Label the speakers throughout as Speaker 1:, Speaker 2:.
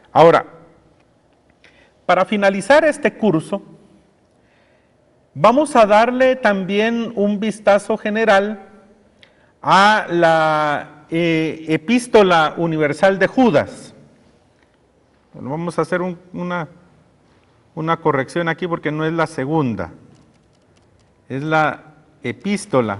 Speaker 1: Ahora, para finalizar este curso, vamos a darle también un vistazo general a la Epístola Universal de Judas. Bueno, vamos a hacer una corrección aquí porque no es la segunda, es la Epístola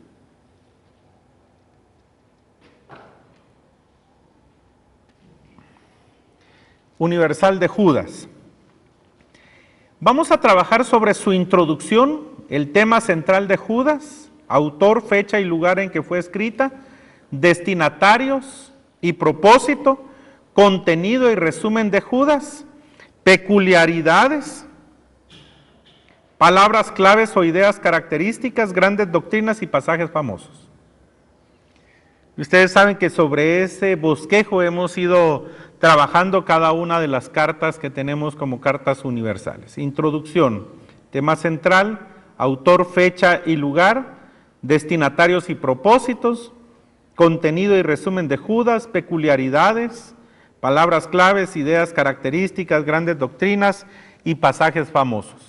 Speaker 1: Universal de Judas. Vamos a trabajar sobre su introducción, el tema central de Judas, autor, fecha y lugar en que fue escrita, destinatarios y propósito, contenido y resumen de Judas, peculiaridades, palabras claves o ideas características, grandes doctrinas y pasajes famosos. Ustedes saben que sobre ese bosquejo hemos ido trabajando cada una de las cartas que tenemos como cartas universales. Introducción, tema central, autor, fecha y lugar, destinatarios y propósitos, contenido y resumen de Judas, peculiaridades, palabras claves, ideas características, grandes doctrinas y pasajes famosos.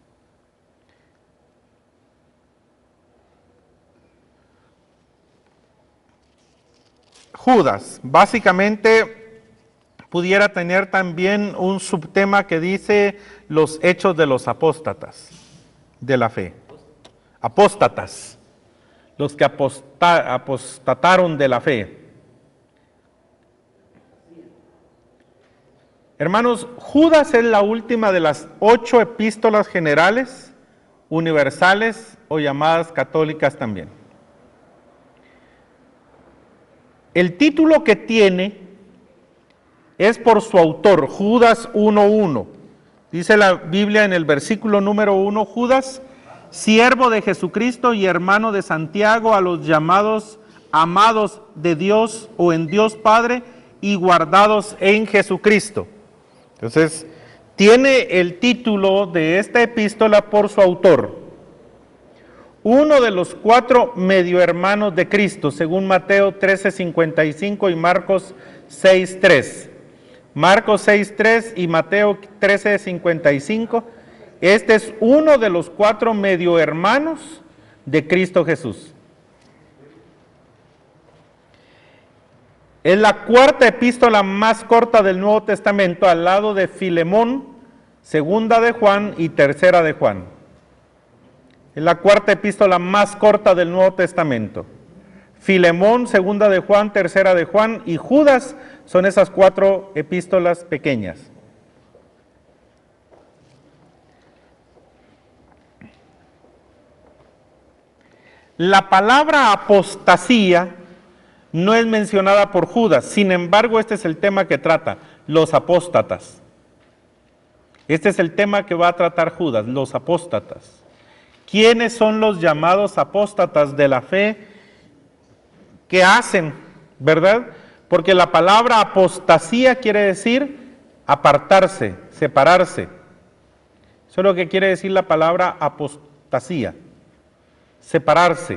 Speaker 1: Judas, básicamente pudiera tener también un subtema que dice los hechos de los apóstatas de la fe. Apóstatas, los que apostataron de la fe. Hermanos, Judas es la última de las 8 epístolas generales, universales o llamadas católicas también. El título que tiene es por su autor, Judas 1:1. Dice la Biblia en el versículo número 1, Judas, siervo de Jesucristo y hermano de Santiago, a los llamados, amados de Dios o en Dios Padre y guardados en Jesucristo. Entonces, tiene el título de esta epístola por su autor. Uno de los 4 medio hermanos de Cristo, según Mateo 13:55 y Marcos 6:3. Marcos 6:3 y Mateo 13:55. Este es uno de los 4 medio hermanos de Cristo Jesús. Es la 4ª epístola más corta del Nuevo Testamento, al lado de Filemón, 2 de Juan y 3 de Juan. Es la 4ª epístola más corta del Nuevo Testamento. Filemón, 2 de Juan, 3 de Juan y Judas son esas 4 epístolas pequeñas. La palabra apostasía no es mencionada por Judas, sin embargo este es el tema que trata, los apóstatas. Este es el tema que va a tratar Judas, los apóstatas. ¿Quiénes son los llamados apóstatas de la fe? ¿Qué hacen? ¿Verdad? Porque la palabra apostasía quiere decir apartarse, separarse. Eso es lo que quiere decir la palabra apostasía, separarse.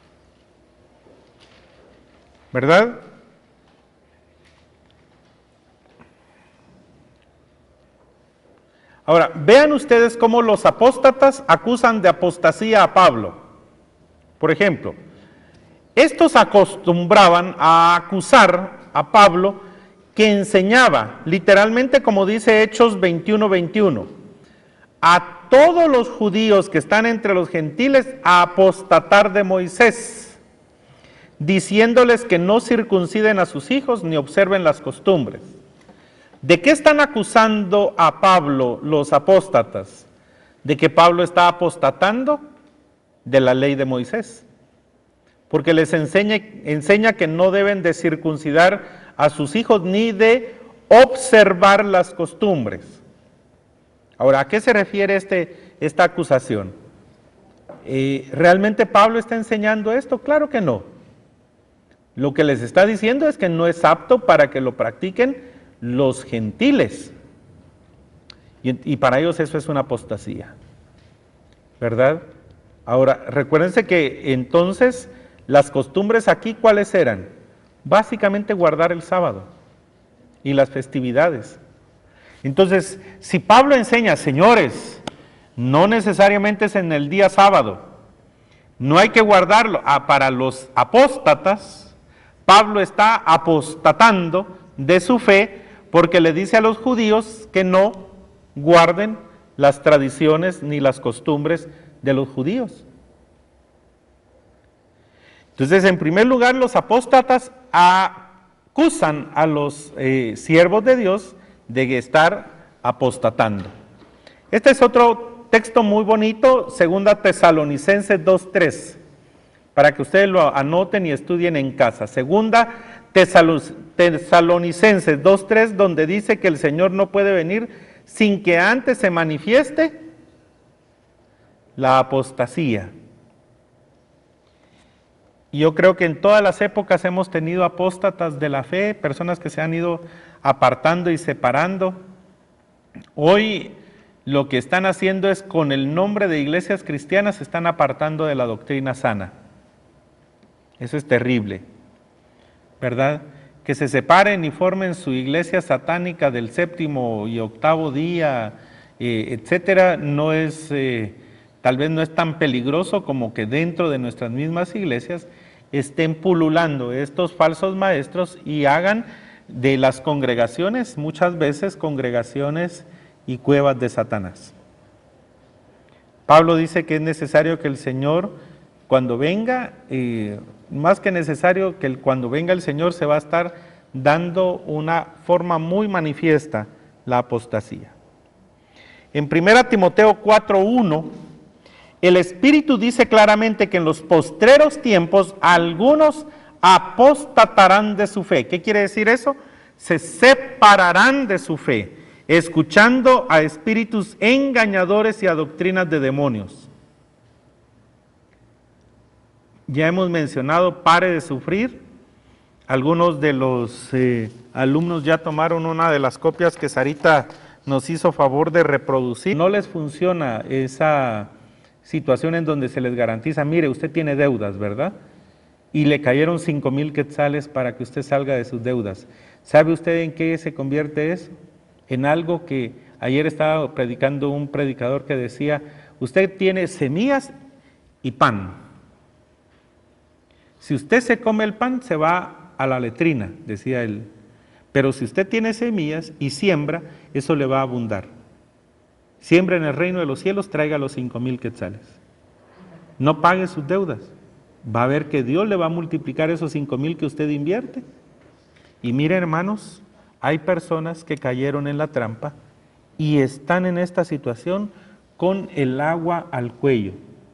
Speaker 1: ¿Verdad? Ahora, vean ustedes cómo los apóstatas acusan de apostasía a Pablo. Por ejemplo, estos acostumbraban a acusar a Pablo que enseñaba, literalmente como dice Hechos 21:21, a todos los judíos que están entre los gentiles a apostatar de Moisés, diciéndoles que no circunciden a sus hijos ni observen las costumbres. ¿De qué están acusando a Pablo los apóstatas? ¿De que Pablo está apostatando? De la ley de Moisés. Porque les enseña que no deben de circuncidar a sus hijos ni de observar las costumbres. Ahora, ¿a qué se refiere esta acusación? ¿Realmente Pablo está enseñando esto? Claro que no. Lo que les está diciendo es que no es apto para que lo practiquen los gentiles. Y para ellos eso es una apostasía. ¿Verdad? Ahora, recuérdense que entonces las costumbres aquí, ¿cuáles eran? Básicamente guardar el sábado y las festividades. Entonces, si Pablo enseña, señores, no necesariamente es en el día sábado, no hay que guardarlo. Para los apóstatas, Pablo está apostatando de su fe porque le dice a los judíos que no guarden las tradiciones ni las costumbres de los judíos. Entonces, en primer lugar, los apóstatas acusan a los siervos de Dios de estar apostatando. Este es otro texto muy bonito, 2 Tesalonicenses 2:3, para que ustedes lo anoten y estudien en casa. 2 Tesalonicenses 2:3, donde dice que el Señor no puede venir sin que antes se manifieste la apostasía. Y yo creo que en todas las épocas hemos tenido apóstatas de la fe, personas que se han ido apartando y separando. Hoy lo que están haciendo es, con el nombre de iglesias cristianas, se están apartando de la doctrina sana. Eso es terrible, ¿verdad? Que se separen y formen su iglesia satánica del 7º y 8º día, etcétera, no es, tal vez no es tan peligroso como que dentro de nuestras mismas iglesias estén pululando estos falsos maestros y hagan de las congregaciones, muchas veces congregaciones y cuevas de Satanás. Pablo dice que es necesario que el Señor, cuando venga, más que necesario que cuando venga el Señor se va a estar dando una forma muy manifiesta la apostasía. En 1 Timoteo 4:1, el Espíritu dice claramente que en los postreros tiempos algunos apostatarán de su fe. ¿Qué quiere decir eso? Se separarán de su fe, escuchando a espíritus engañadores y a doctrinas de demonios. Ya hemos mencionado, pare de sufrir. Algunos de los alumnos ya tomaron una de las copias que Sarita nos hizo favor de reproducir. No les funciona esa situación en donde se les garantiza, mire, usted tiene deudas, ¿verdad? Y le cayeron 5,000 quetzales para que usted salga de sus deudas. ¿Sabe usted en qué se convierte eso? En algo que ayer estaba predicando un predicador que decía, usted tiene semillas y pan. Si usted se come el pan, se va a la letrina, decía él. Pero si usted tiene semillas y siembra, eso le va a abundar. Siembra en el reino de los cielos, traiga los 5,000 quetzales. No pague sus deudas. Va a ver que Dios le va a multiplicar esos 5,000 que usted invierte. Y miren, hermanos, hay personas que cayeron en la trampa y están en esta situación con el agua al cuello.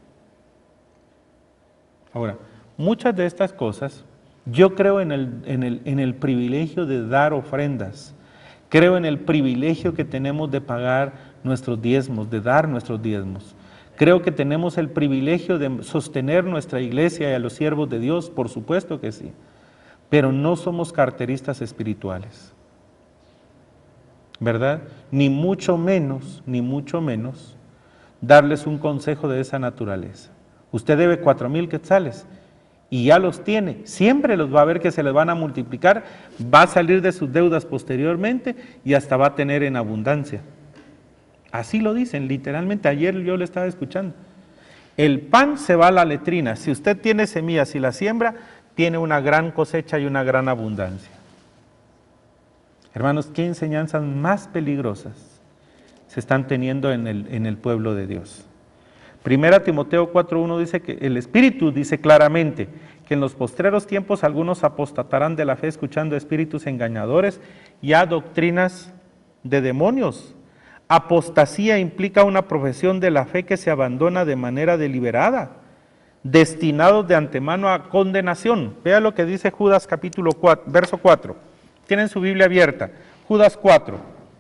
Speaker 1: Ahora, muchas de estas cosas, yo creo en el privilegio de dar ofrendas, creo en el privilegio que tenemos de pagar nuestros diezmos, de dar nuestros diezmos. Creo que tenemos el privilegio de sostener nuestra iglesia y a los siervos de Dios, por supuesto que sí, pero no somos carteristas espirituales, ¿verdad? Ni mucho menos darles un consejo de esa naturaleza. Usted debe 4,000 quetzales y ya los tiene, siempre los va a ver que se les van a multiplicar, va a salir de sus deudas posteriormente y hasta va a tener en abundancia. Así lo dicen, literalmente, ayer yo le estaba escuchando. El pan se va a la letrina, si usted tiene semillas y la siembra, tiene una gran cosecha y una gran abundancia. Hermanos, ¿qué enseñanzas más peligrosas se están teniendo en el pueblo de Dios? 1 Timoteo 4:1 dice que el Espíritu dice claramente que en los postreros tiempos algunos apostatarán de la fe escuchando espíritus engañadores y a doctrinas de demonios. Apostasía implica una profesión de la fe que se abandona de manera deliberada, destinados de antemano a condenación. Vea lo que dice Judas capítulo 4, verso 4. Tienen su Biblia abierta. Judas 4.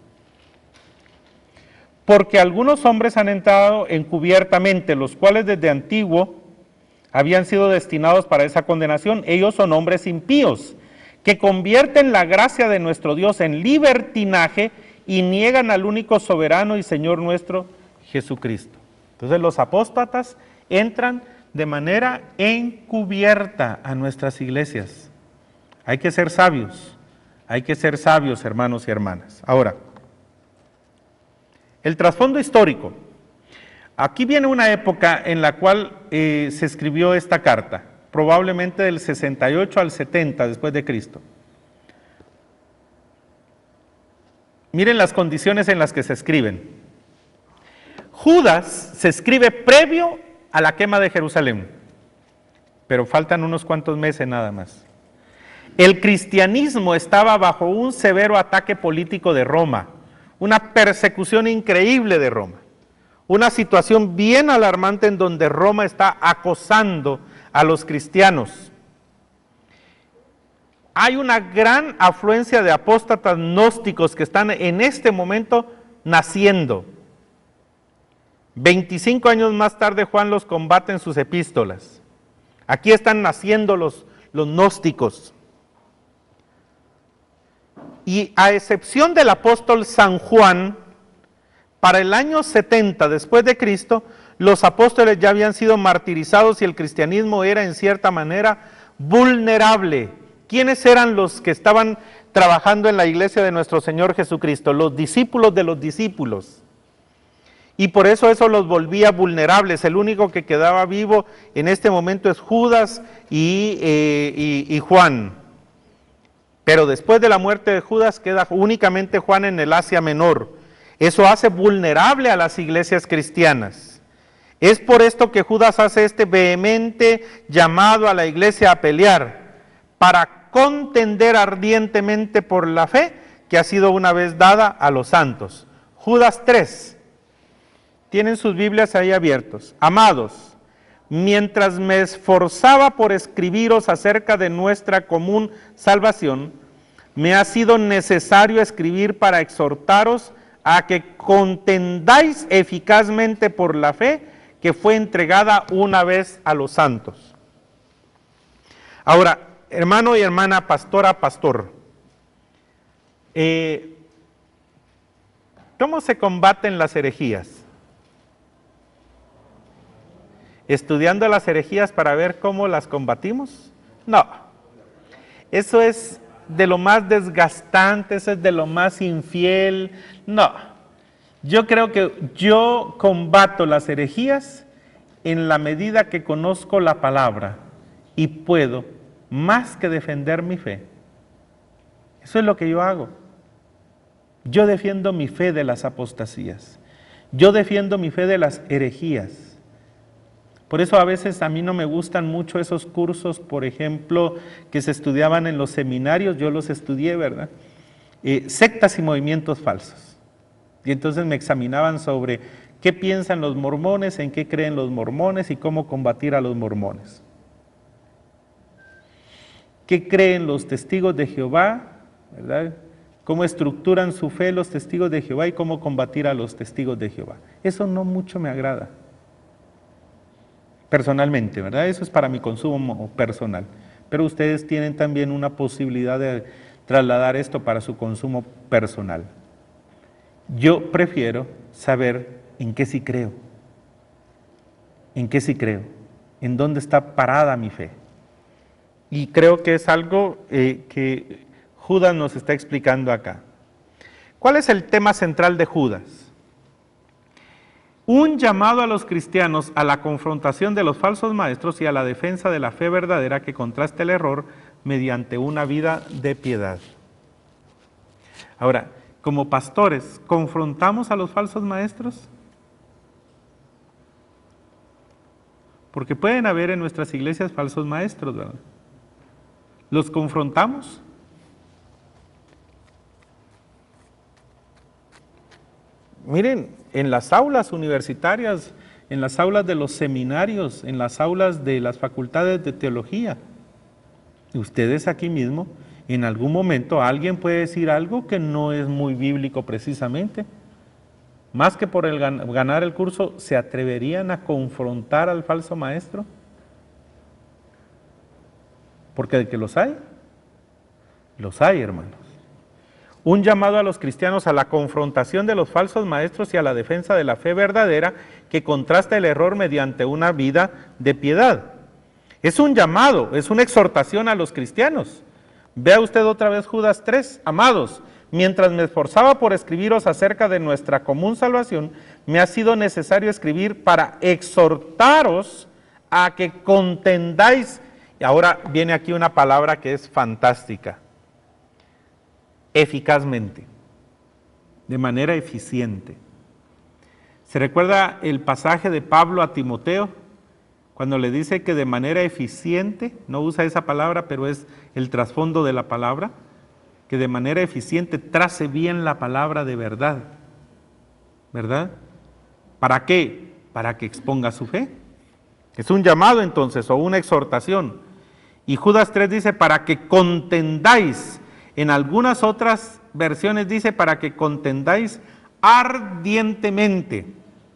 Speaker 1: Porque algunos hombres han entrado encubiertamente, los cuales desde antiguo habían sido destinados para esa condenación. Ellos son hombres impíos, que convierten la gracia de nuestro Dios en libertinaje y niegan al único soberano y Señor nuestro, Jesucristo. Entonces los apóstatas entran de manera encubierta a nuestras iglesias. Hay que ser sabios, hermanos y hermanas. Ahora, El trasfondo histórico. Aquí viene una época en la cual se escribió esta carta, probablemente del 68 al 70 después de Cristo. Miren las condiciones en las que se escriben. Judas se escribe previo a la quema de Jerusalén, pero faltan unos cuantos meses nada más. El cristianismo estaba bajo un severo ataque político de Roma, una persecución increíble de Roma, una situación bien alarmante en donde Roma está acosando a los cristianos. Hay una gran afluencia de apóstatas gnósticos que están en este momento naciendo. 25 años más tarde Juan los combate en sus epístolas. Aquí están naciendo los gnósticos. Y a excepción del apóstol San Juan, para el año 70 después de Cristo, los apóstoles ya habían sido martirizados y el cristianismo era en cierta manera vulnerable. ¿Quiénes eran los que estaban trabajando en la iglesia de nuestro Señor Jesucristo? Los discípulos de los discípulos. Y por eso los volvía vulnerables. El único que quedaba vivo en este momento es Judas y Juan. Pero después de la muerte de Judas queda únicamente Juan en el Asia Menor. Eso hace vulnerable a las iglesias cristianas. Es por esto que Judas hace este vehemente llamado a la iglesia a pelear, para contender ardientemente por la fe que ha sido una vez dada a los santos. Judas 3. Tienen sus Biblias ahí abiertos. Amados, mientras me esforzaba por escribiros acerca de nuestra común salvación, me ha sido necesario escribir para exhortaros a que contendáis eficazmente por la fe que fue entregada una vez a los santos. Ahora, hermano y hermana, pastora, pastor, ¿cómo se combaten las herejías? ¿Estudiando las herejías para ver cómo las combatimos? No, eso es de lo más desgastante, eso es de lo más infiel. No, yo creo que yo combato las herejías en la medida que conozco la palabra y puedo más que defender mi fe. Eso es lo que yo hago. Yo defiendo mi fe de las apostasías, yo defiendo mi fe de las herejías. Por eso a veces a mí no me gustan mucho esos cursos, por ejemplo, que se estudiaban en los seminarios, yo los estudié, ¿verdad? Sectas y movimientos falsos. Y entonces me examinaban sobre qué piensan los mormones, en qué creen los mormones y cómo combatir a los mormones. ¿Qué creen los testigos de Jehová? ¿Verdad? ¿Cómo estructuran su fe los testigos de Jehová y cómo combatir a los testigos de Jehová? Eso no mucho me agrada. Personalmente, ¿verdad? Eso es para mi consumo personal. Pero ustedes tienen también una posibilidad de trasladar esto para su consumo personal. Yo prefiero saber en qué sí creo. En qué sí creo. En dónde está parada mi fe. Y creo que es algo que Judas nos está explicando acá. ¿Cuál es el tema central de Judas? Un llamado a los cristianos a la confrontación de los falsos maestros y a la defensa de la fe verdadera que contraste el error mediante una vida de piedad. Ahora, como pastores, ¿confrontamos a los falsos maestros? Porque pueden haber en nuestras iglesias falsos maestros, ¿verdad? ¿Los confrontamos? Miren, en las aulas universitarias, en las aulas de los seminarios, en las aulas de las facultades de teología, ustedes aquí mismo, en algún momento alguien puede decir algo que no es muy bíblico precisamente. Más que por ganar el curso, ¿se atreverían a confrontar al falso maestro? Porque de que los hay, hermanos. Un llamado a los cristianos a la confrontación de los falsos maestros y a la defensa de la fe verdadera que contrasta el error mediante una vida de piedad. Es un llamado, es una exhortación a los cristianos. Vea usted otra vez Judas 3, amados, mientras me esforzaba por escribiros acerca de nuestra común salvación, me ha sido necesario escribir para exhortaros a que contendáis. Y ahora viene aquí una palabra que es fantástica. Eficazmente, de manera eficiente. ¿Se recuerda el pasaje de Pablo a Timoteo? Cuando le dice que de manera eficiente, no usa esa palabra, pero es el trasfondo de la palabra, que de manera eficiente trace bien la palabra de verdad. ¿Verdad? ¿Para qué? Para que exponga su fe. Es un llamado entonces, o una exhortación. Y Judas 3 dice, para que contendáis. En algunas otras versiones dice, para que contendáis ardientemente.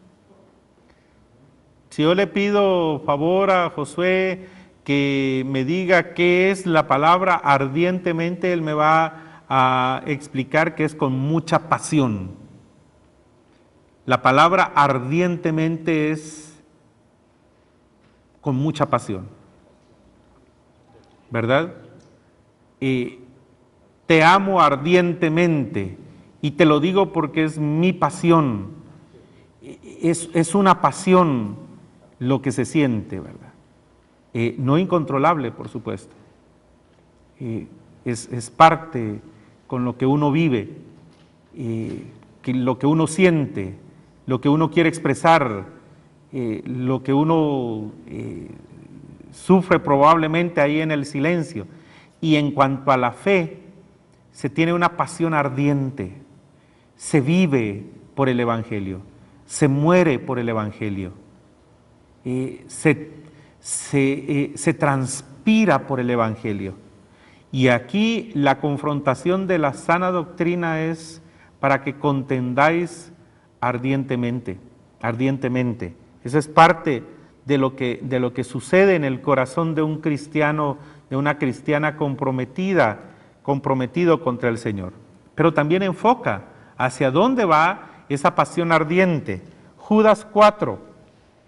Speaker 1: Si yo le pido favor a Josué que me diga qué es la palabra ardientemente, él me va a explicar que es con mucha pasión. La palabra ardientemente es con mucha pasión, ¿verdad? Te amo ardientemente y te lo digo porque es mi pasión. Es una pasión lo que se siente, ¿verdad? No incontrolable, por supuesto. Es parte con lo que uno vive, lo que uno siente, lo que uno quiere expresar, lo que uno sufre probablemente ahí en el silencio. Y en cuanto a la fe, se tiene una pasión ardiente, se vive por el Evangelio, se muere por el Evangelio, se transpira por el Evangelio. Y aquí la confrontación de la sana doctrina es para que contendáis ardientemente, ardientemente. Eso es parte de lo que sucede en el corazón de un cristiano, de una cristiana comprometido contra el Señor. Pero también enfoca hacia dónde va esa pasión ardiente. Judas 4.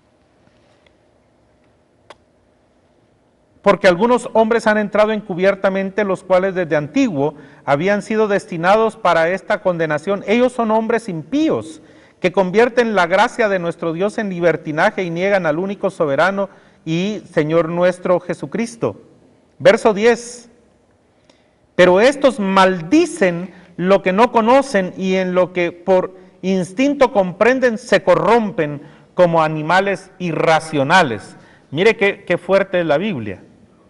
Speaker 1: Porque algunos hombres han entrado encubiertamente, los cuales desde antiguo habían sido destinados para esta condenación. Ellos son hombres impíos, que convierten la gracia de nuestro Dios en libertinaje y niegan al único soberano y Señor nuestro Jesucristo. Verso 10. Pero estos maldicen lo que no conocen y en lo que por instinto comprenden se corrompen como animales irracionales. Mire qué fuerte es la Biblia.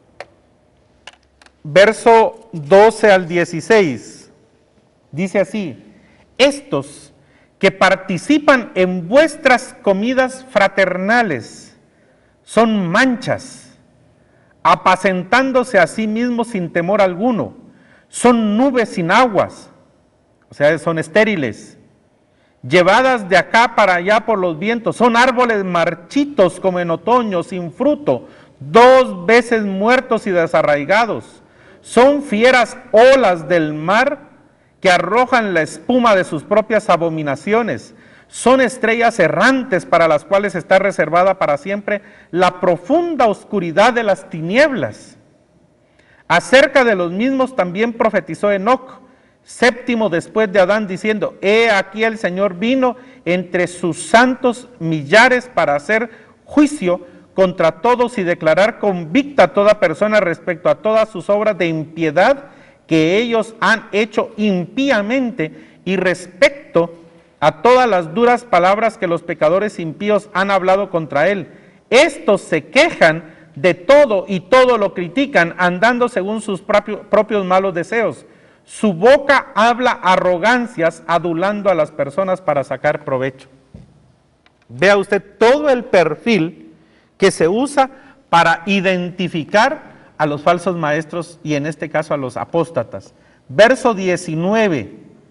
Speaker 1: Verso 12 al 16, dice así: estos que participan en vuestras comidas fraternales son manchas, apacentándose a sí mismos sin temor alguno, son nubes sin aguas, o sea, son estériles, llevadas de acá para allá por los vientos, son árboles marchitos como en otoño, sin fruto, 2 veces muertos y desarraigados. Son fieras olas del mar que arrojan la espuma de sus propias abominaciones. Son estrellas errantes para las cuales está reservada para siempre la profunda oscuridad de las tinieblas. Acerca de los mismos también profetizó Enoc, 7º después de Adán, diciendo: he aquí el Señor vino entre sus santos millares para hacer juicio contra todos y declarar convicta a toda persona respecto a todas sus obras de impiedad que ellos han hecho impíamente y respecto a todas las duras palabras que los pecadores impíos han hablado contra él. Estos se quejan de todo y todo lo critican, andando según sus propios malos deseos. Su boca habla arrogancias, adulando a las personas para sacar provecho. Vea usted todo el perfil que se usa para identificar a los falsos maestros y en este caso a los apóstatas. Verso 19,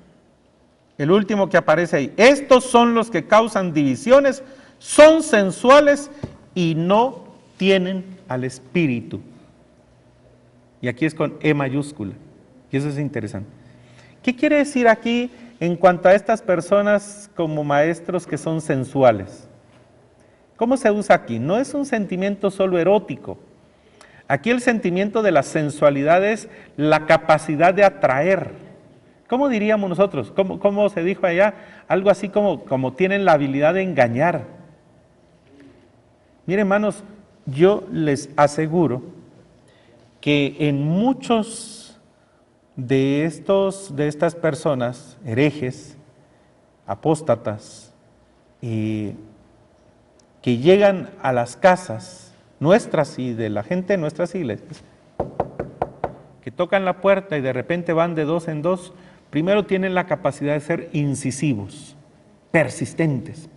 Speaker 1: el último que aparece ahí: estos son los que causan divisiones, son sensuales y no tienen al Espíritu. Y aquí es con E mayúscula, y eso es interesante. ¿Qué quiere decir aquí en cuanto a estas personas como maestros que son sensuales? ¿Cómo se usa aquí? No es un sentimiento solo erótico. Aquí el sentimiento de la sensualidad es la capacidad de atraer, ¿Cómo diríamos nosotros? ¿Cómo se dijo allá? Algo así como tienen la habilidad de engañar. Miren, hermanos, yo les aseguro que en muchos de estas personas, herejes, apóstatas, que llegan a las casas nuestras y de la gente de nuestras iglesias, que tocan la puerta y de repente van de dos en dos, primero tienen la capacidad de ser incisivos, persistentes.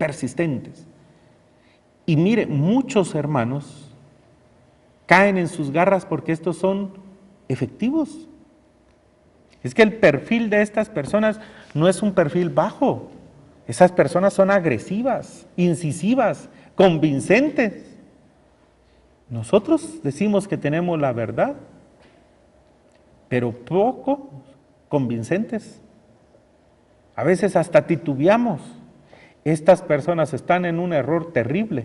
Speaker 1: Y mire, muchos hermanos caen en sus garras porque estos son efectivos. Es que el perfil de estas personas no es un perfil bajo. Esas personas son agresivas, incisivas, convincentes. Nosotros decimos que tenemos la verdad, pero poco convincentes. A veces hasta titubeamos. Estas personas están en un error terrible,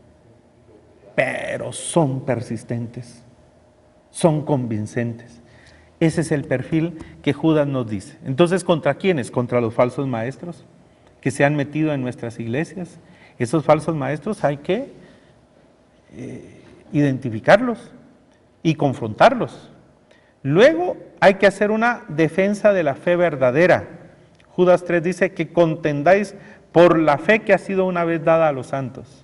Speaker 1: pero son persistentes, son convincentes. Ese es el perfil que Judas nos dice. Entonces, ¿contra quiénes? Contra los falsos maestros que se han metido en nuestras iglesias. Esos falsos maestros hay que identificarlos y confrontarlos. Luego hay que hacer una defensa de la fe verdadera. Judas 3 dice que contendáis por la fe que ha sido una vez dada a los santos.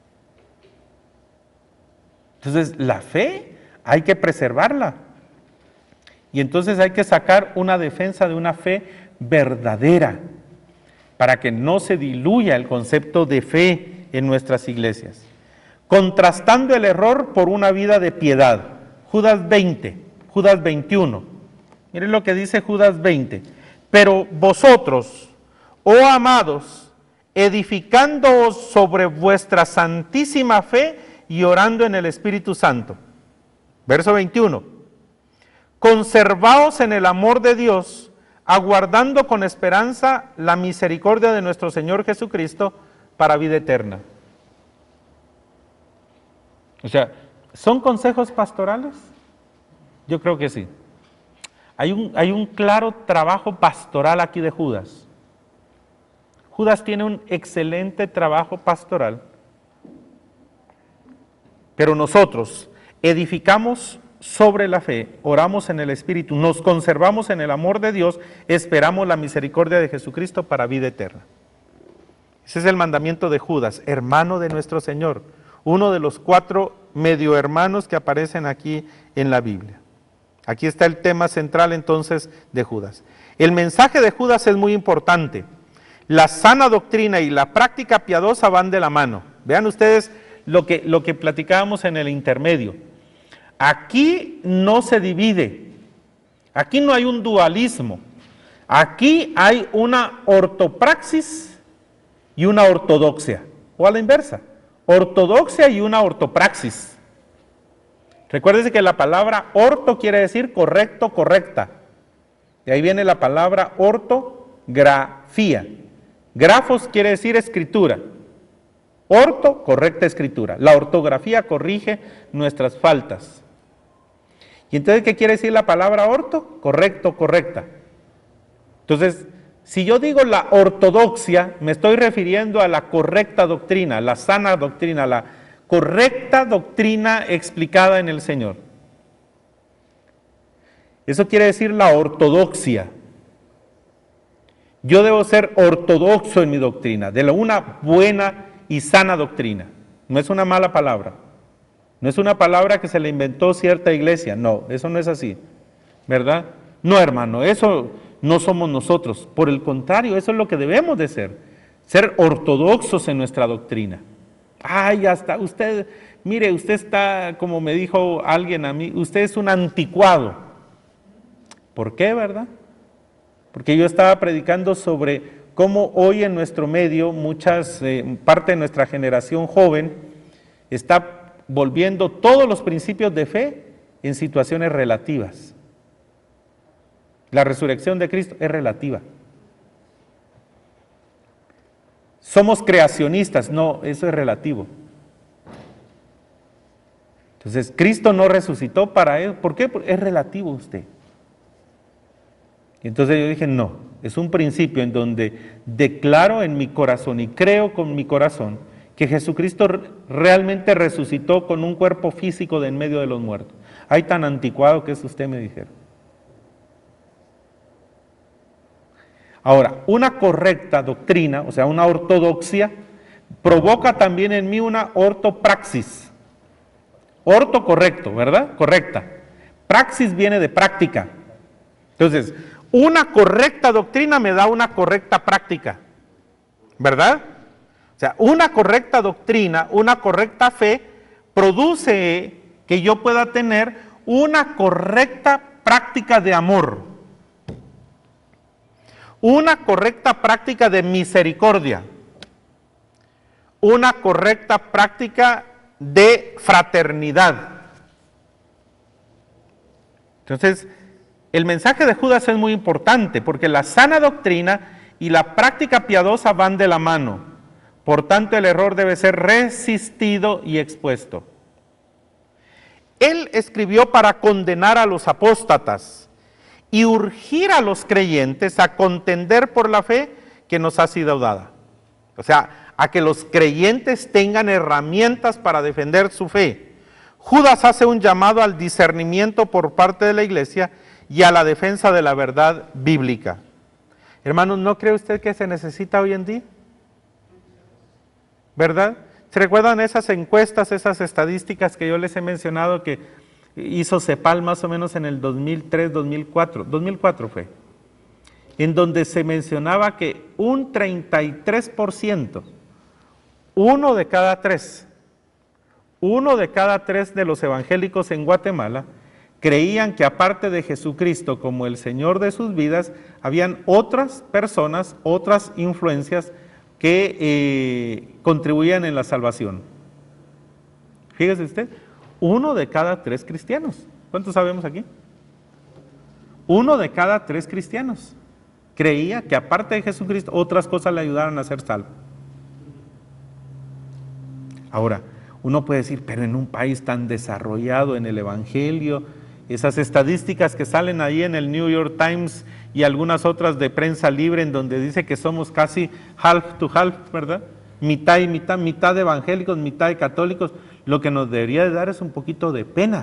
Speaker 1: Entonces, la fe hay que preservarla. Y entonces hay que sacar una defensa de una fe verdadera, para que no se diluya el concepto de fe en nuestras iglesias. Contrastando el error por una vida de piedad. Judas 20, Judas 21. Miren lo que dice Judas 20. Pero vosotros, oh amados, edificándoos sobre vuestra santísima fe y orando en el Espíritu Santo. Verso 21. Conservaos en el amor de Dios, aguardando con esperanza la misericordia de nuestro Señor Jesucristo para vida eterna. O sea, ¿son consejos pastorales? Yo creo que sí. Hay un claro trabajo pastoral aquí de Judas. Judas tiene un excelente trabajo pastoral, pero nosotros edificamos sobre la fe, oramos en el Espíritu, nos conservamos en el amor de Dios, esperamos la misericordia de Jesucristo para vida eterna. Ese es el mandamiento de Judas, hermano de nuestro Señor, uno de los 4 medio hermanos que aparecen aquí en la Biblia. Aquí está el tema central entonces de Judas. El mensaje de Judas es muy importante. La sana doctrina y la práctica piadosa van de la mano. Vean ustedes lo que platicábamos en el intermedio. Aquí no se divide, aquí no hay un dualismo, aquí hay una ortopraxis y una ortodoxia, o a la inversa, ortodoxia y una ortopraxis. Recuérdense que la palabra orto quiere decir correcto, correcta. De ahí viene la palabra ortografía. Grafos quiere decir escritura. Orto, correcta escritura. La ortografía corrige nuestras faltas. ¿Y entonces qué quiere decir la palabra orto? Correcto, correcta. Entonces, si yo digo la ortodoxia, me estoy refiriendo a la correcta doctrina, la sana doctrina, la correcta doctrina explicada en el Señor. Eso quiere decir la ortodoxia. Yo debo ser ortodoxo en mi doctrina, de una buena y sana doctrina. No es una mala palabra. No es una palabra que se le inventó cierta iglesia. No, eso no es así. ¿Verdad? No, hermano, eso no somos nosotros. Por el contrario, eso es lo que debemos de ser. Ser ortodoxos en nuestra doctrina. Ay, hasta usted, mire, usted está, como me dijo alguien a mí, usted es un anticuado. ¿Por qué, verdad? Porque yo estaba predicando sobre cómo hoy en nuestro medio, parte de nuestra generación joven está volviendo todos los principios de fe en situaciones relativas. La resurrección de Cristo es relativa. Somos creacionistas, no, eso es relativo. Entonces, Cristo no resucitó para él. ¿Por qué? Porque es relativo usted. Y entonces yo dije, no, es un principio en donde declaro en mi corazón y creo con mi corazón que Jesucristo realmente resucitó con un cuerpo físico de en medio de los muertos. Ay, tan anticuado que es usted, me dijeron. Ahora, una correcta doctrina, o sea, una ortodoxia, provoca también en mí una ortopraxis. Orto correcto, ¿verdad? Correcta. Praxis viene de práctica. Entonces, una correcta doctrina me da una correcta práctica, ¿verdad? O sea, una correcta doctrina, una correcta fe, produce que yo pueda tener una correcta práctica de amor, una correcta práctica de misericordia, una correcta práctica de fraternidad. Entonces, el mensaje de Judas es muy importante porque la sana doctrina y la práctica piadosa van de la mano. Por tanto, el error debe ser resistido y expuesto. Él escribió para condenar a los apóstatas y urgir a los creyentes a contender por la fe que nos ha sido dada. O sea, a que los creyentes tengan herramientas para defender su fe. Judas hace un llamado al discernimiento por parte de la iglesia y a la defensa de la verdad bíblica. Hermanos, ¿no cree usted que se necesita hoy en día? ¿Verdad? ¿Se recuerdan esas encuestas, esas estadísticas que yo les he mencionado que hizo CEPAL más o menos en el 2003, 2004? 2004 fue. En donde se mencionaba que un 33%, uno de cada tres de los evangélicos en Guatemala creían que aparte de Jesucristo como el Señor de sus vidas, habían otras personas, otras influencias que contribuían en la salvación. Fíjese usted, 1 de cada 3 cristianos. ¿Cuántos sabemos aquí? 1 de cada 3 cristianos creía que aparte de Jesucristo, otras cosas le ayudaron a ser salvo. Ahora, uno puede decir, pero en un país tan desarrollado en el Evangelio, esas estadísticas que salen ahí en el New York Times y algunas otras de prensa libre en donde dice que somos casi half to half, ¿verdad? Mitad y mitad, mitad de evangélicos, mitad de católicos, lo que nos debería de dar es un poquito de pena,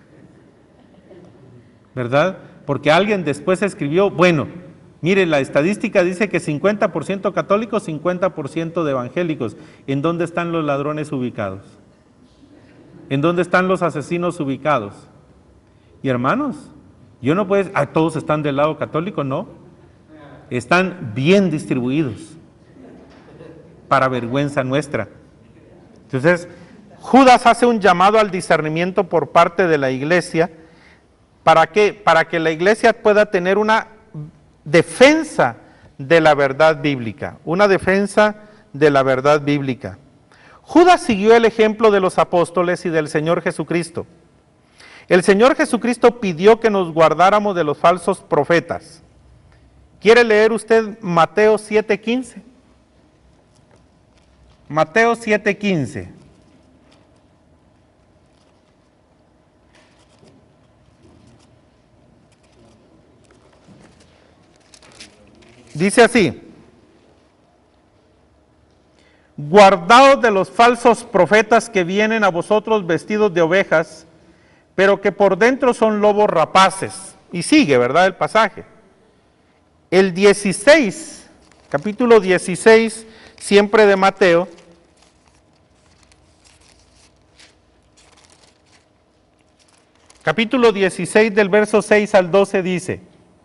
Speaker 1: ¿verdad? Porque alguien después escribió, bueno, mire, la estadística dice que 50% católicos, 50% de evangélicos. ¿En dónde están los ladrones ubicados? ¿En dónde están los asesinos ubicados? Y hermanos, yo no puedo decir, todos están del lado católico, no. Están bien distribuidos, para vergüenza nuestra. Entonces, Judas hace un llamado al discernimiento por parte de la iglesia. ¿Para qué? Para que la iglesia pueda tener una defensa de la verdad bíblica, una defensa de la verdad bíblica. Judas siguió el ejemplo de los apóstoles y del Señor Jesucristo. El Señor Jesucristo pidió que nos guardáramos de los falsos profetas. ¿Quiere leer usted Mateo 7:15? Mateo 7:15. Dice así: guardaos de los falsos profetas que vienen a vosotros vestidos de ovejas, pero que por dentro son lobos rapaces. Y sigue, ¿verdad?, el pasaje. El 16, capítulo 16, siempre de Mateo, capítulo 16 del verso 6 al 12 dice: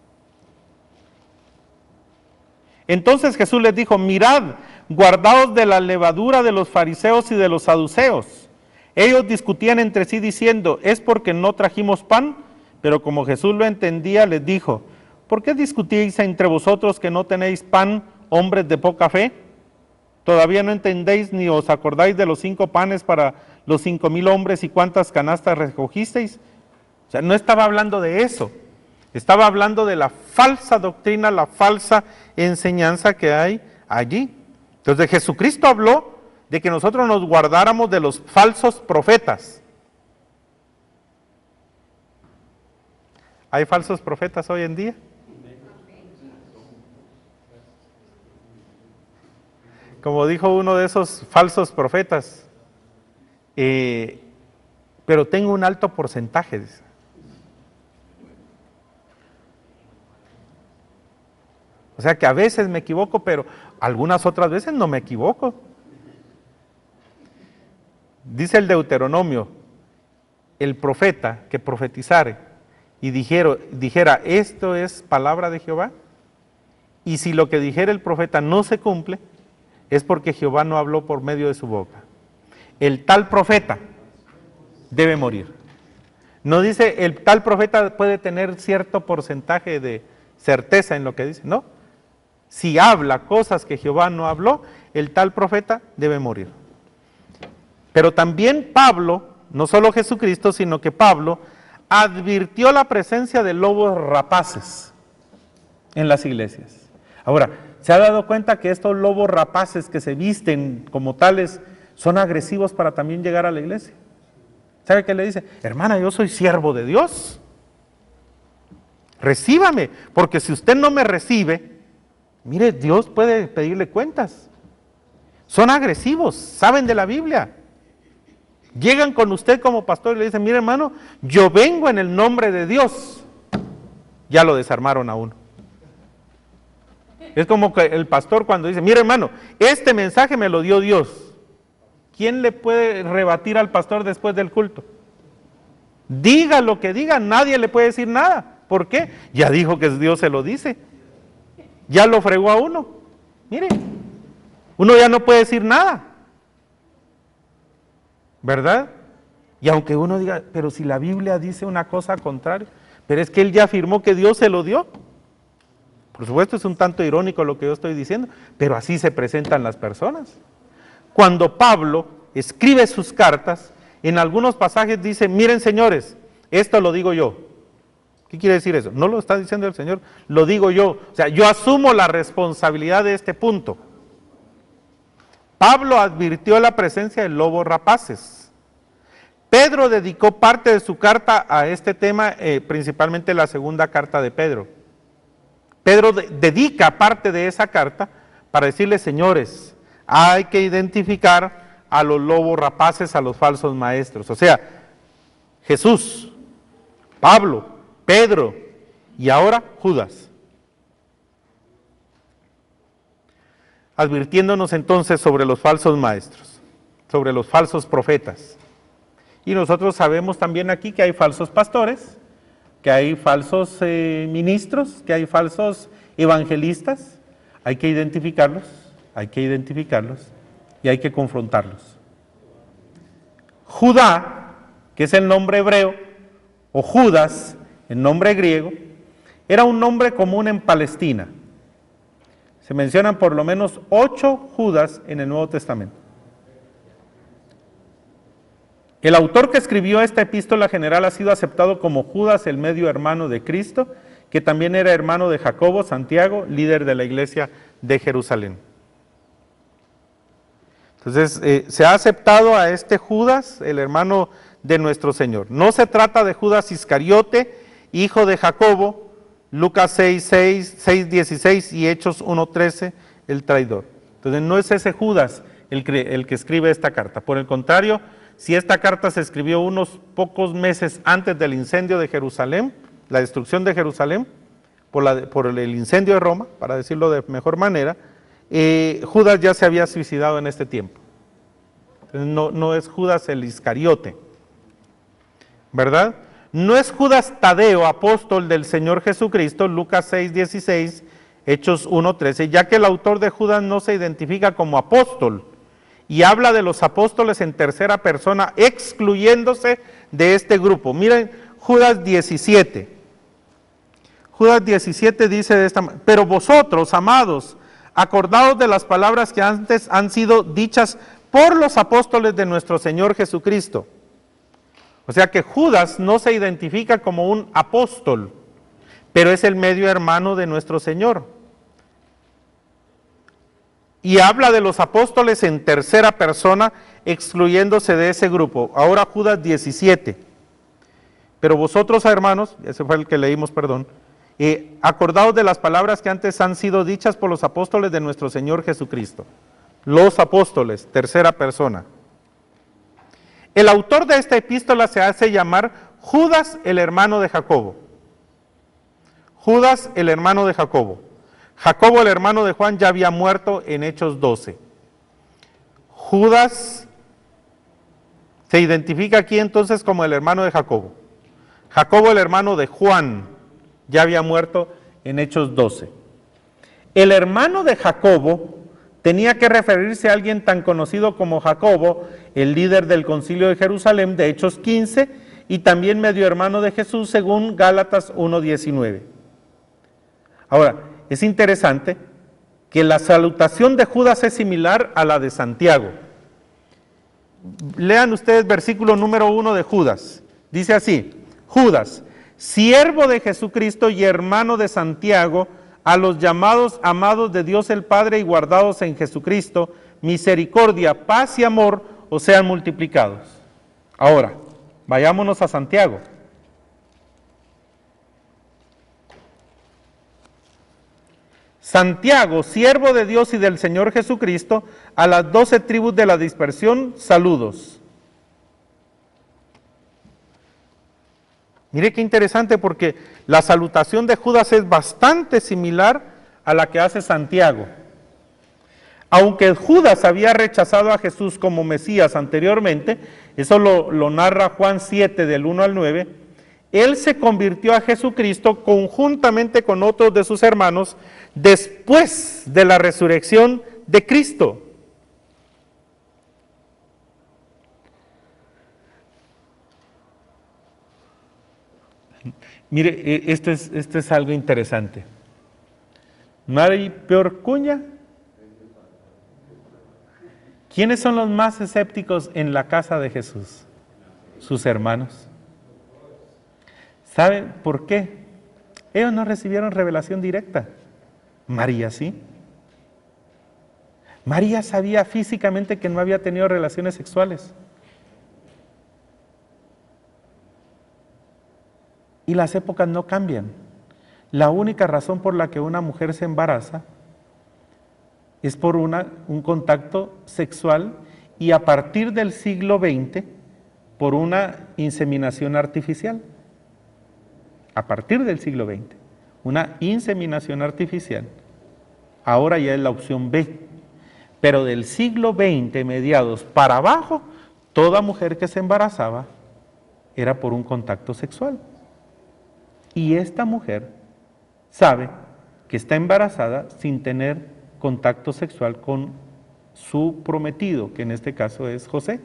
Speaker 1: entonces Jesús les dijo, mirad, guardaos de la levadura de los fariseos y de los saduceos. Ellos discutían entre sí diciendo, ¿es porque no trajimos pan? Pero como Jesús lo entendía, les dijo, ¿por qué discutís entre vosotros que no tenéis pan, hombres de poca fe? ¿Todavía no entendéis ni os acordáis de los 5 panes para los 5,000 hombres y cuántas canastas recogisteis? O sea, no estaba hablando de eso. Estaba hablando de la falsa doctrina, la falsa enseñanza que hay allí. Entonces Jesucristo habló de que nosotros nos guardáramos de los falsos profetas. ¿Hay falsos profetas hoy en día? como dijo uno de esos falsos profetas, pero tengo un alto porcentaje, dice. O sea que a veces me equivoco, pero algunas otras veces no me equivoco. Dice el Deuteronomio, el profeta que profetizare y dijera, esto es palabra de Jehová, y si lo que dijera el profeta no se cumple, es porque Jehová no habló por medio de su boca. El tal profeta debe morir. No dice, el tal profeta puede tener cierto porcentaje de certeza en lo que dice, no. Si habla cosas que Jehová no habló, el tal profeta debe morir. Pero también Pablo, no solo Jesucristo, sino que Pablo advirtió la presencia de lobos rapaces en las iglesias. Ahora, ¿se ha dado cuenta que estos lobos rapaces que se visten como tales son agresivos para también llegar a la iglesia? ¿Sabe qué le dice? Hermana, yo soy siervo de Dios. Recíbame, porque si usted no me recibe, mire, Dios puede pedirle cuentas. Son agresivos, saben de la Biblia. Llegan con usted como pastor y le dicen, mire hermano, yo vengo en el nombre de Dios. Ya lo desarmaron a uno. Es como que el pastor cuando dice, mire hermano, este mensaje me lo dio Dios. ¿Quién le puede rebatir al pastor después del culto? Diga lo que diga, nadie le puede decir nada. ¿Por qué? Ya dijo que Dios se lo dice. Ya lo fregó a uno. Mire, uno ya no puede decir nada. ¿Verdad? Y aunque uno diga, pero si la Biblia dice una cosa contraria, pero es que él ya afirmó que Dios se lo dio. Por supuesto es un tanto irónico lo que yo estoy diciendo, pero así se presentan las personas. Cuando Pablo escribe sus cartas, en algunos pasajes dice, miren señores, esto lo digo yo. ¿Qué quiere decir eso? No lo está diciendo el Señor, lo digo yo. O sea, yo asumo la responsabilidad de este punto. Pablo advirtió la presencia de lobos rapaces. Pedro dedicó parte de su carta a este tema, principalmente la segunda carta de Pedro. Pedro dedica parte de esa carta para decirle, señores, hay que identificar a los lobos rapaces, a los falsos maestros. O sea, Jesús, Pablo, Pedro y ahora Judas. Advirtiéndonos entonces sobre los falsos maestros, sobre los falsos profetas. Y nosotros sabemos también aquí que hay falsos pastores, que hay falsos ministros, que hay falsos evangelistas. Hay que identificarlos y hay que confrontarlos. Judá, que es el nombre hebreo, o Judas, el nombre griego, era un nombre común en Palestina. Se mencionan por lo menos 8 Judas en el Nuevo Testamento. El autor que escribió esta epístola general ha sido aceptado como Judas, el medio hermano de Cristo, que también era hermano de Jacobo, Santiago, líder de la iglesia de Jerusalén. Entonces, se ha aceptado a este Judas, el hermano de nuestro Señor. No se trata de Judas Iscariote, hijo de Jacobo, Lucas 6:16 y Hechos 1:13, el traidor. Entonces no es ese Judas el que escribe esta carta. Por el contrario, si esta carta se escribió unos pocos meses antes del incendio de Jerusalén, la destrucción de Jerusalén, por el incendio de Roma, para decirlo de mejor manera, Judas ya se había suicidado en este tiempo. Entonces no es Judas el Iscariote, ¿verdad? No es Judas Tadeo, apóstol del Señor Jesucristo, Lucas 6:16, Hechos 1:13, ya que el autor de Judas no se identifica como apóstol y habla de los apóstoles en tercera persona, excluyéndose de este grupo. Miren Judas 17. Judas 17 dice de esta manera, pero vosotros, amados, acordaos de las palabras que antes han sido dichas por los apóstoles de nuestro Señor Jesucristo. O sea que Judas no se identifica como un apóstol, pero es el medio hermano de nuestro Señor. Y habla de los apóstoles en tercera persona, excluyéndose de ese grupo. Ahora Judas 17. Pero vosotros, hermanos, ese fue el que leímos, perdón, acordaos de las palabras que antes han sido dichas por los apóstoles de nuestro Señor Jesucristo. los apóstoles, tercera persona. El autor de esta epístola se hace llamar Judas, el hermano de Jacobo. Judas, el hermano de Jacobo. Jacobo, el hermano de Juan, ya había muerto en Hechos 12. Judas se identifica aquí entonces como el hermano de Jacobo. Jacobo, el hermano de Juan, ya había muerto en Hechos 12. El hermano de Jacobo tenía que referirse a alguien tan conocido como Jacobo, el líder del concilio de Jerusalén de Hechos 15, y también medio hermano de Jesús según Gálatas 1:19. Ahora, es interesante que la salutación de Judas es similar a la de Santiago. Lean ustedes versículo número 1 de Judas. Dice así: Judas, siervo de Jesucristo y hermano de Santiago, a los llamados, amados de Dios el Padre y guardados en Jesucristo, misericordia, paz y amor os sean multiplicados. Ahora, vayámonos a Santiago. Santiago, siervo de Dios y del Señor Jesucristo, a las 12 tribus de la dispersión, saludos. Mire qué interesante, porque la salutación de Judas es bastante similar a la que hace Santiago. Aunque Judas había rechazado a Jesús como Mesías anteriormente, eso lo narra Juan 7 del 1 al 9, él se convirtió a Jesucristo conjuntamente con otros de sus hermanos después de la resurrección de Cristo. Mire, esto es algo interesante. ¿No hay peor cuña? ¿Quiénes son los más escépticos en la casa de Jesús? Sus hermanos. ¿Sabe por qué? Ellos no recibieron revelación directa. María sí. María sabía físicamente que no había tenido relaciones sexuales. Y las épocas no cambian. La única razón por la que una mujer se embaraza es por un contacto sexual, y a partir del siglo XX por una inseminación artificial. A partir del siglo XX, una inseminación artificial. Ahora ya es la opción B. Pero del siglo XX, mediados para abajo, toda mujer que se embarazaba era por un contacto sexual. Y esta mujer sabe que está embarazada sin tener contacto sexual con su prometido, que en este caso es José.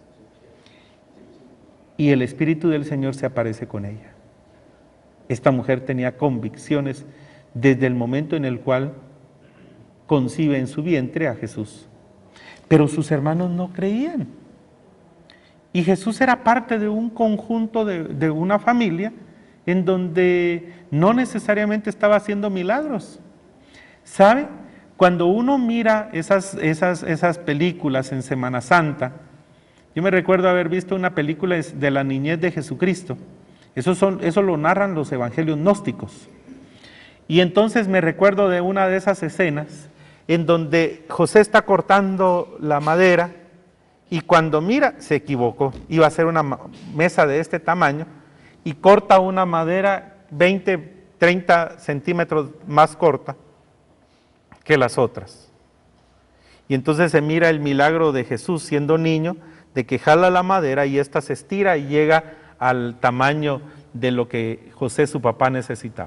Speaker 1: Y el Espíritu del Señor se aparece con ella. Esta mujer tenía convicciones desde el momento en el cual concibe en su vientre a Jesús. Pero sus hermanos no creían. Y Jesús era parte de un conjunto, de una familia, en donde no necesariamente estaba haciendo milagros. ¿Sabe? Cuando uno mira esas películas en Semana Santa, yo me recuerdo haber visto una película de la niñez de Jesucristo. Eso lo narran los evangelios gnósticos. Y entonces me recuerdo de una de esas escenas en donde José está cortando la madera y cuando mira se equivocó. Iba a ser una mesa de este tamaño y corta una madera 20, 30 centímetros más corta que las otras. Y entonces se mira el milagro de Jesús siendo niño, de que jala la madera y ésta se estira y llega al tamaño de lo que José, su papá, necesitaba.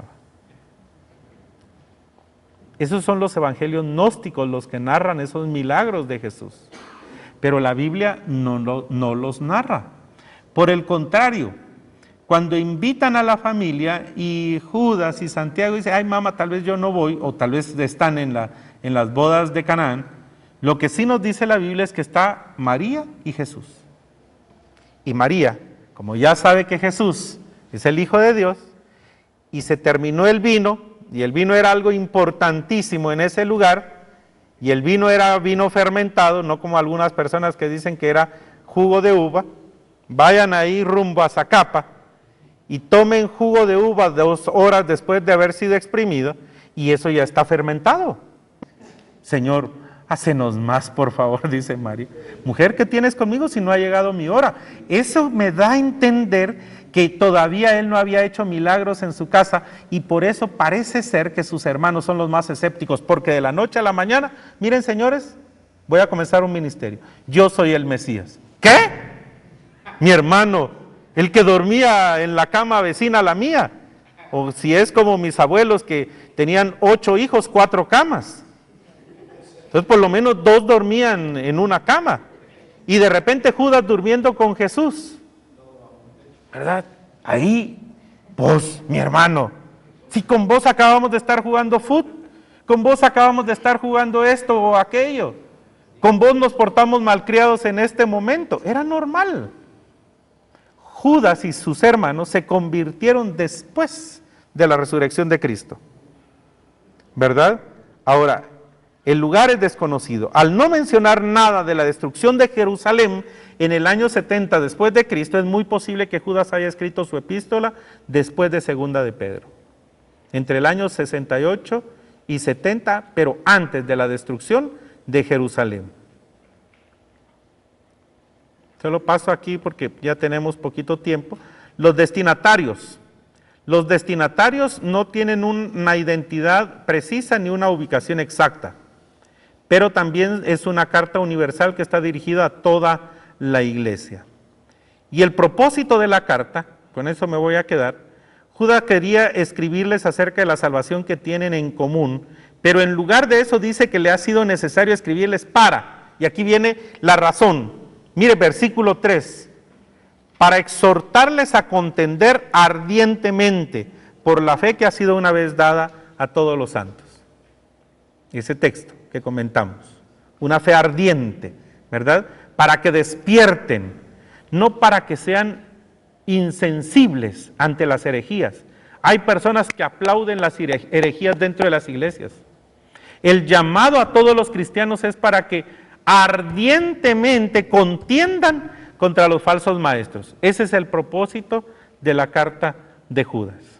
Speaker 1: Esos son los evangelios gnósticos los que narran esos milagros de Jesús. Pero la Biblia no los narra. Por el contrario, cuando invitan a la familia y Judas y Santiago dicen, ay mamá, tal vez yo no voy, o tal vez están en las bodas de Canaán, lo que sí nos dice la Biblia es que está María y Jesús. Y María, como ya sabe que Jesús es el Hijo de Dios, y se terminó el vino, y el vino era algo importantísimo en ese lugar, y el vino era vino fermentado, no como algunas personas que dicen que era jugo de uva, vayan ahí rumbo a Zacapa, y tomen jugo de uva 2 horas después de haber sido exprimido, y eso ya está fermentado. Señor, Hácenos más, por favor, dice María. Mujer, ¿qué tienes conmigo si no ha llegado mi hora? Eso me da a entender que todavía él no había hecho milagros en su casa y por eso parece ser que sus hermanos son los más escépticos, porque de la noche a la mañana, miren señores, voy a comenzar un ministerio. Yo soy el Mesías. ¿Qué? Mi hermano, el que dormía en la cama vecina a la mía. O si es como mis abuelos que tenían 8 hijos, 4 camas. Entonces por lo menos 2 dormían en una cama. Y de repente Judas durmiendo con Jesús. ¿Verdad? Ahí, vos, mi hermano, si con vos acabamos de estar jugando fútbol, con vos acabamos de estar jugando esto o aquello, con vos nos portamos malcriados en este momento, era normal. Judas y sus hermanos se convirtieron después de la resurrección de Cristo, ¿verdad? Ahora, el lugar es desconocido. Al no mencionar nada de la destrucción de Jerusalén en el año 70 después de Cristo, es muy posible que Judas haya escrito su epístola después de Segunda de Pedro, entre el año 68 y 70, pero antes de la destrucción de Jerusalén. Se lo paso aquí porque ya tenemos poquito tiempo. Los destinatarios. Los destinatarios no tienen una identidad precisa ni una ubicación exacta, pero también es una carta universal que está dirigida a toda la iglesia. Y el propósito de la carta, con eso me voy a quedar, Judas quería escribirles acerca de la salvación que tienen en común, pero en lugar de eso dice que le ha sido necesario escribirles para, y aquí viene la razón. Mire, versículo 3, para exhortarles a contender ardientemente por la fe que ha sido una vez dada a todos los santos. Ese texto que comentamos, una fe ardiente, ¿verdad? Para que despierten, no para que sean insensibles ante las herejías. Hay personas que aplauden las herejías dentro de las iglesias. El llamado a todos los cristianos es para que ardientemente contiendan contra los falsos maestros. Ese es el propósito de la carta de Judas.